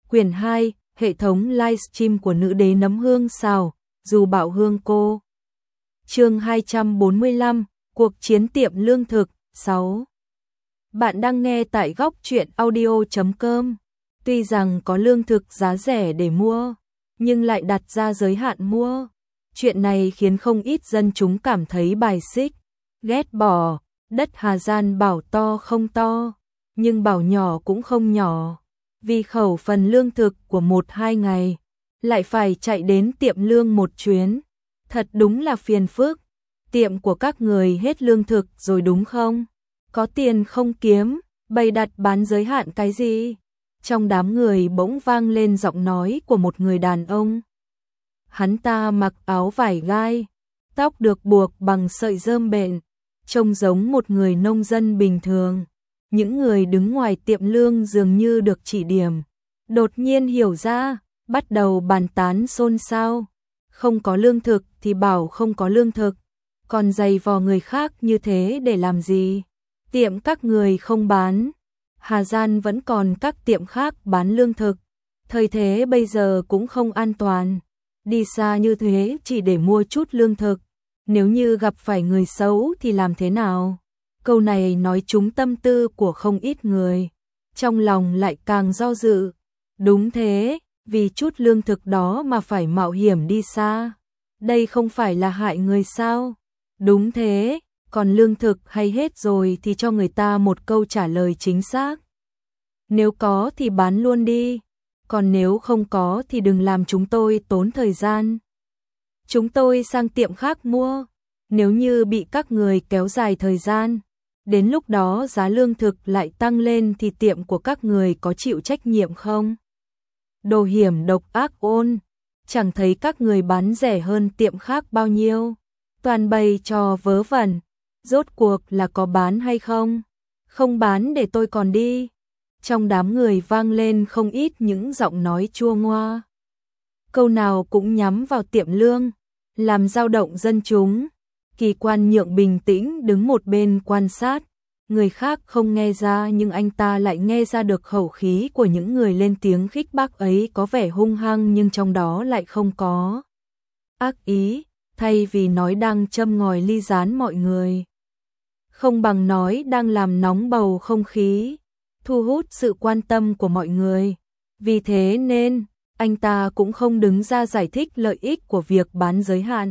Quyển 2, hệ thống livestream của nữ đế nấm hương xào, dù bảo hương cô. Chương 245, cuộc chiến tiệm lương thực, 6. Bạn đang nghe tại góc truyện audio.com. Tuy rằng có lương thực giá rẻ để mua, nhưng lại đặt ra giới hạn mua. Chuyện này khiến không ít dân chúng cảm thấy bài xích, ghét bỏ. Đất Hà Giang bảo to không to, nhưng bảo nhỏ cũng không nhỏ. Vì khẩu phần lương thực của 1-2 ngày, lại phải chạy đến tiệm lương một chuyến. Thật đúng là phiền phức. Tiệm của các người hết lương thực rồi đúng không? Có tiền không kiếm, bày đặt bán giới hạn cái gì? Trong đám người bỗng vang lên giọng nói của một người đàn ông. Hắn ta mặc áo vải gai, tóc được buộc bằng sợi rơm bện, trông giống một người nông dân bình thường. Những người đứng ngoài tiệm lương dường như được chỉ điểm, đột nhiên hiểu ra, bắt đầu bàn tán xôn xao. Không có lương thực thì bảo không có lương thực, còn giày vò người khác như thế để làm gì? Tiệm các người không bán, Hà Giang vẫn còn các tiệm khác bán lương thực. Thời thế bây giờ cũng không an toàn, đi xa như thế chỉ để mua chút lương thực. Nếu như gặp phải người xấu thì làm thế nào? Câu này nói trúng tâm tư của không ít người, trong lòng lại càng do dự. Đúng thế, vì chút lương thực đó mà phải mạo hiểm đi xa. Đây không phải là hại người sao? Đúng thế, còn lương thực hay hết rồi thì cho người ta một câu trả lời chính xác. Nếu có thì bán luôn đi, còn nếu không có thì đừng làm chúng tôi tốn thời gian. Chúng tôi sang tiệm khác mua. Nếu như bị các người kéo dài thời gian, đến lúc đó giá lương thực lại tăng lên thì tiệm của các người có chịu trách nhiệm không? Đồ hiểm độc ác ôn, chẳng thấy các người bán rẻ hơn tiệm khác bao nhiêu. Toàn bày trò vớ vẩn, rốt cuộc là có bán hay không? Không bán để tôi còn đi. Trong đám người vang lên không ít những giọng nói chua ngoa. Câu nào cũng nhắm vào tiệm lương, làm dao động dân chúng. Kỳ Quan Nhượng bình tĩnh đứng một bên quan sát, người khác không nghe ra nhưng anh ta lại nghe ra được khẩu khí của những người lên tiếng khích bác ấy có vẻ hung hăng nhưng trong đó lại không có ác ý, thay vì nói đang châm ngòi ly gián mọi người. Không bằng nói đang làm nóng bầu không khí, thu hút sự quan tâm của mọi người. Vì thế nên, anh ta cũng không đứng ra giải thích lợi ích của việc bán giới hạn,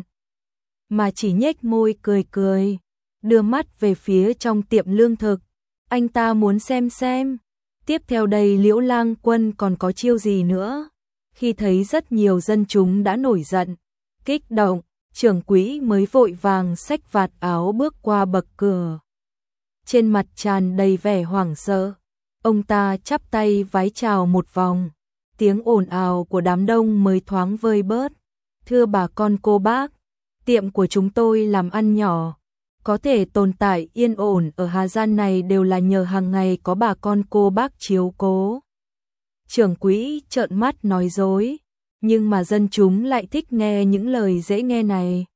mà chỉ nhếch môi cười cười, đưa mắt về phía trong tiệm lương thực. Anh ta muốn xem, tiếp theo đây Liễu Lang Quân còn có chiêu gì nữa. Khi thấy rất nhiều dân chúng đã nổi giận, kích động, trưởng quỹ mới vội vàng xách vạt áo bước qua bậc cửa. Trên mặt tràn đầy vẻ hoảng sợ, ông ta chắp tay vái chào một vòng, tiếng ồn ào của đám đông mới thoáng vơi bớt. Thưa bà con cô bác, tiệm của chúng tôi làm ăn nhỏ, có thể tồn tại yên ổn ở Hà Giang này đều là nhờ hàng ngày có bà con cô bác chiếu cố. Trưởng quỹ trợn mắt nói dối, nhưng mà dân chúng lại thích nghe những lời dễ nghe này.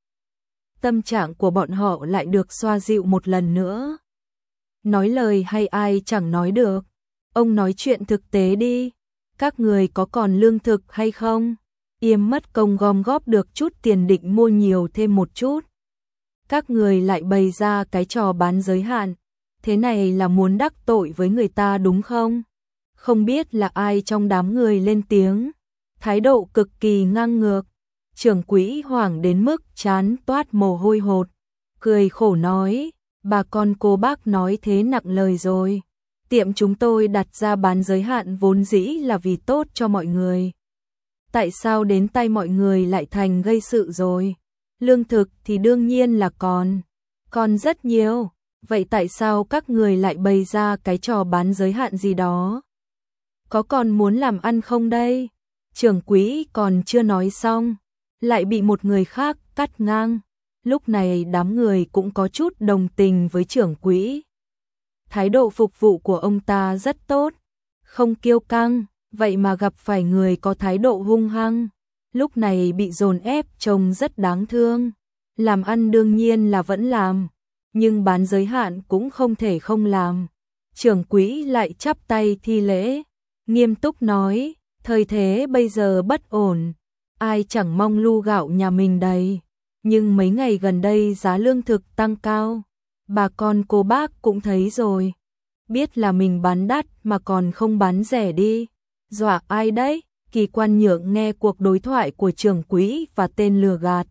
Tâm trạng của bọn họ lại được xoa dịu một lần nữa. Nói lời hay ai chẳng nói được, ông nói chuyện thực tế đi, các người có còn lương thực hay không? Yêm mất công gom góp được chút tiền định mua nhiều thêm một chút. Các người lại bày ra cái trò bán giới hạn, thế này là muốn đắc tội với người ta đúng không? Không biết là ai trong đám người lên tiếng, thái độ cực kỳ ngang ngược. Trưởng quỹ hoảng đến mức trán toát mồ hôi hột, cười khổ nói, bà con cô bác nói thế nặng lời rồi. Tiệm chúng tôi đặt ra bán giới hạn vốn dĩ là vì tốt cho mọi người. Tại sao đến tay mọi người lại thành gây sự rồi? Lương thực thì đương nhiên là còn rất nhiều. Vậy tại sao các người lại bày ra cái trò bán giới hạn gì đó? Có còn muốn làm ăn không đây? Trưởng quỹ còn chưa nói xong, lại bị một người khác cắt ngang. Lúc này đám người cũng có chút đồng tình với trưởng quỹ. Thái độ phục vụ của ông ta rất tốt, không kiêu căng, vậy mà gặp phải người có thái độ hung hăng, lúc này bị dồn ép trông rất đáng thương. Làm ăn đương nhiên là vẫn làm, nhưng bán giới hạn cũng không thể không làm. Trưởng quỹ lại chắp tay thi lễ, nghiêm túc nói, Thời thế bây giờ bất ổn, ai chẳng mong lu gạo nhà mình đầy, nhưng mấy ngày gần đây giá lương thực tăng cao, bà con cô bác cũng thấy rồi, biết là mình bán đắt mà còn không bán rẻ đi, dọa ai đấy? Kỳ Quan Nhượng nghe cuộc đối thoại của trưởng quỹ và tên lừa gạt,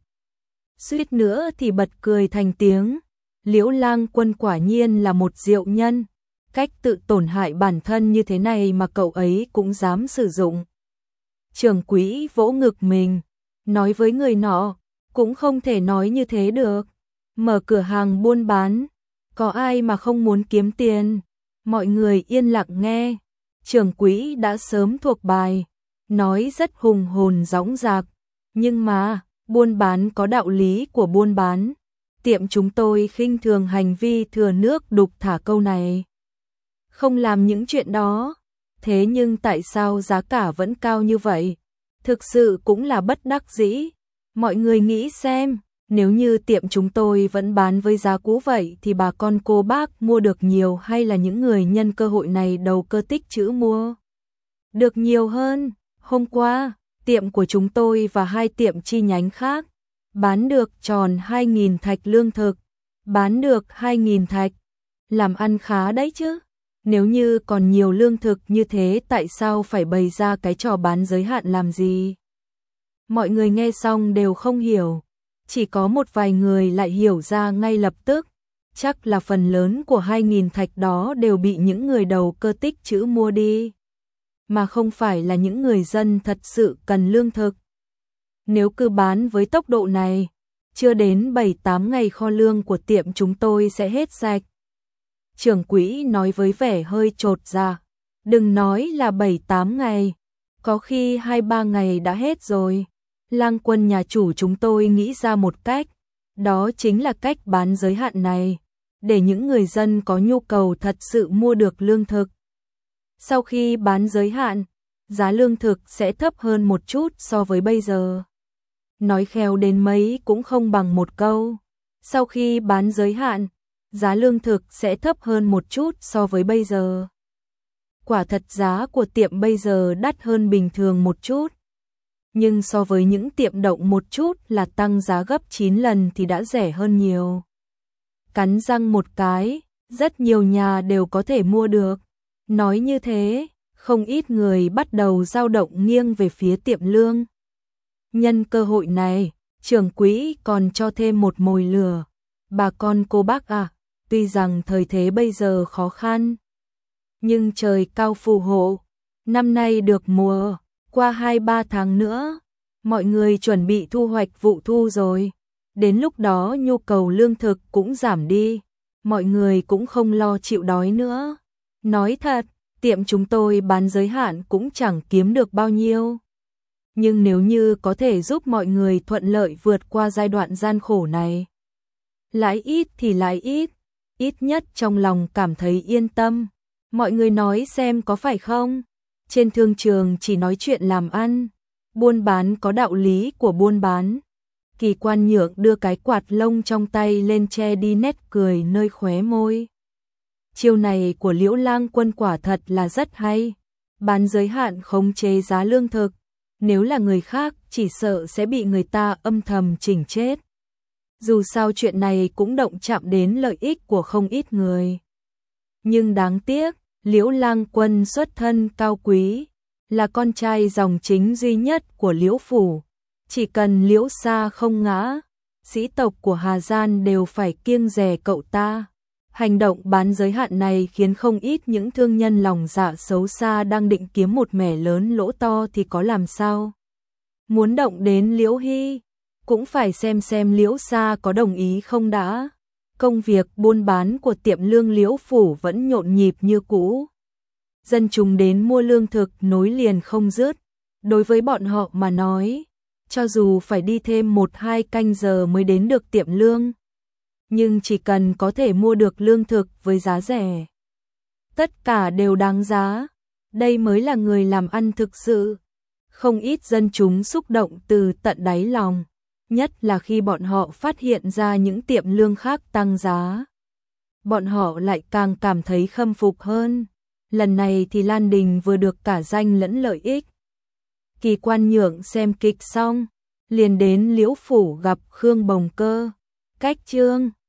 suýt nữa thì bật cười thành tiếng. Liễu Lang Quân quả nhiên là một diệu nhân, cách tự tổn hại bản thân như thế này mà cậu ấy cũng dám sử dụng. Trưởng quỹ vỗ ngực mình, nói với người nọ, cũng không thể nói như thế được. Mở cửa hàng buôn bán, có ai mà không muốn kiếm tiền. Mọi người yên lặng nghe, trưởng quỹ đã sớm thuộc bài, nói rất hùng hồn dõng dạc, nhưng mà, buôn bán có đạo lý của buôn bán. Tiệm chúng tôi khinh thường hành vi thừa nước đục thả câu này. Không làm những chuyện đó, thế nhưng tại sao giá cả vẫn cao như vậy? Thực sự cũng là bất đắc dĩ. Mọi người nghĩ xem, nếu như tiệm chúng tôi vẫn bán với giá cũ vậy thì bà con cô bác mua được nhiều hay là những người nhân cơ hội này đầu cơ tích trữ mua được nhiều hơn? Hôm qua, tiệm của chúng tôi và 2 tiệm chi nhánh khác bán được tròn 2.000 thạch lương thực, bán được 2.000 thạch, làm ăn khá đấy chứ. Nếu như còn nhiều lương thực như thế tại sao phải bày ra cái trò bán giới hạn làm gì? Mọi người nghe xong đều không hiểu, chỉ có một vài người lại hiểu ra ngay lập tức, chắc là phần lớn của 2.000 thạch đó đều bị những người đầu cơ tích trữ mua đi, mà không phải là những người dân thật sự cần lương thực. Nếu cứ bán với tốc độ này, chưa đến 7-8 ngày kho lương của tiệm chúng tôi sẽ hết sạch. Trưởng quỹ nói với vẻ hơi chột dạ, đừng nói là 7-8 ngày, có khi 2-3 ngày đã hết rồi. Lang Quân nhà chủ chúng tôi nghĩ ra một cách, đó chính là cách bán giới hạn này, để những người dân có nhu cầu thật sự mua được lương thực. Sau khi bán giới hạn, giá lương thực sẽ thấp hơn một chút so với bây giờ. Nói khéo đến mấy cũng không bằng một câu. Sau khi bán giới hạn, giá lương thực sẽ thấp hơn một chút so với bây giờ. Quả thật giá của tiệm bây giờ đắt hơn bình thường một chút. Nhưng so với những tiệm động một chút là tăng giá gấp 9 lần thì đã rẻ hơn nhiều. Cắn răng một cái, rất nhiều nhà đều có thể mua được. Nói như thế, không ít người bắt đầu dao động nghiêng về phía tiệm lương. Nhân cơ hội này, trưởng quỹ còn cho thêm một mồi lửa. Bà con cô bác à, tuy rằng thời thế bây giờ khó khăn, nhưng trời cao phù hộ, năm nay được mùa, qua 2-3 tháng nữa, mọi người chuẩn bị thu hoạch vụ thu rồi. Đến lúc đó nhu cầu lương thực cũng giảm đi, mọi người cũng không lo chịu đói nữa. Nói thật, tiệm chúng tôi bán giới hạn cũng chẳng kiếm được bao nhiêu. Nhưng nếu như có thể giúp mọi người thuận lợi vượt qua giai đoạn gian khổ này, lãi ít thì lãi ít, ít nhất trong lòng cảm thấy yên tâm. Mọi người nói xem có phải không? Trên thương trường chỉ nói chuyện làm ăn, buôn bán có đạo lý của buôn bán. Kỳ Quan Nhượng đưa cái quạt lông trong tay lên che đi nét cười nơi khóe môi. Chiêu này của Liễu Lang Quân quả thật là rất hay. Bán giới hạn khống chế giá lương thực, nếu là người khác chỉ sợ sẽ bị người ta âm thầm chỉnh chết. Dù sao chuyện này cũng động chạm đến lợi ích của không ít người. Nhưng đáng tiếc, Liễu Lang Quân xuất thân cao quý, là con trai dòng chính duy nhất của Liễu Phủ. Chỉ cần Liễu Sa không ngã, sĩ tộc của Hà Gian đều phải kiêng dè cậu ta. Hành động bán giới hạn này khiến không ít những thương nhân lòng dạ xấu xa đang định kiếm một mẻ lớn lỗ to thì có làm sao. Muốn động đến Liễu Hy, cũng phải xem Liễu Sa có đồng ý không đã. Công việc buôn bán của tiệm lương Liễu Phủ vẫn nhộn nhịp như cũ. Dân chúng đến mua lương thực nối liền không dứt. Đối với bọn họ mà nói, cho dù phải đi thêm 1-2 canh giờ mới đến được tiệm lương, nhưng chỉ cần có thể mua được lương thực với giá rẻ, tất cả đều đáng giá. Đây mới là người làm ăn thực sự. Không ít dân chúng xúc động từ tận đáy lòng, nhất là khi bọn họ phát hiện ra những tiệm lương khác tăng giá. Bọn họ lại càng cảm thấy khâm phục hơn. Lần này thì Lan Đình vừa được cả danh lẫn lợi ích. Kỳ Quan Nhượng xem kịch xong, liền đến Liễu phủ gặp Khương Bồng Cơ. Cách chương